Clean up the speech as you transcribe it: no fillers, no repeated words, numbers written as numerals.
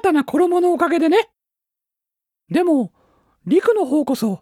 新たな衣のおかげでね。でも、陸の方こそ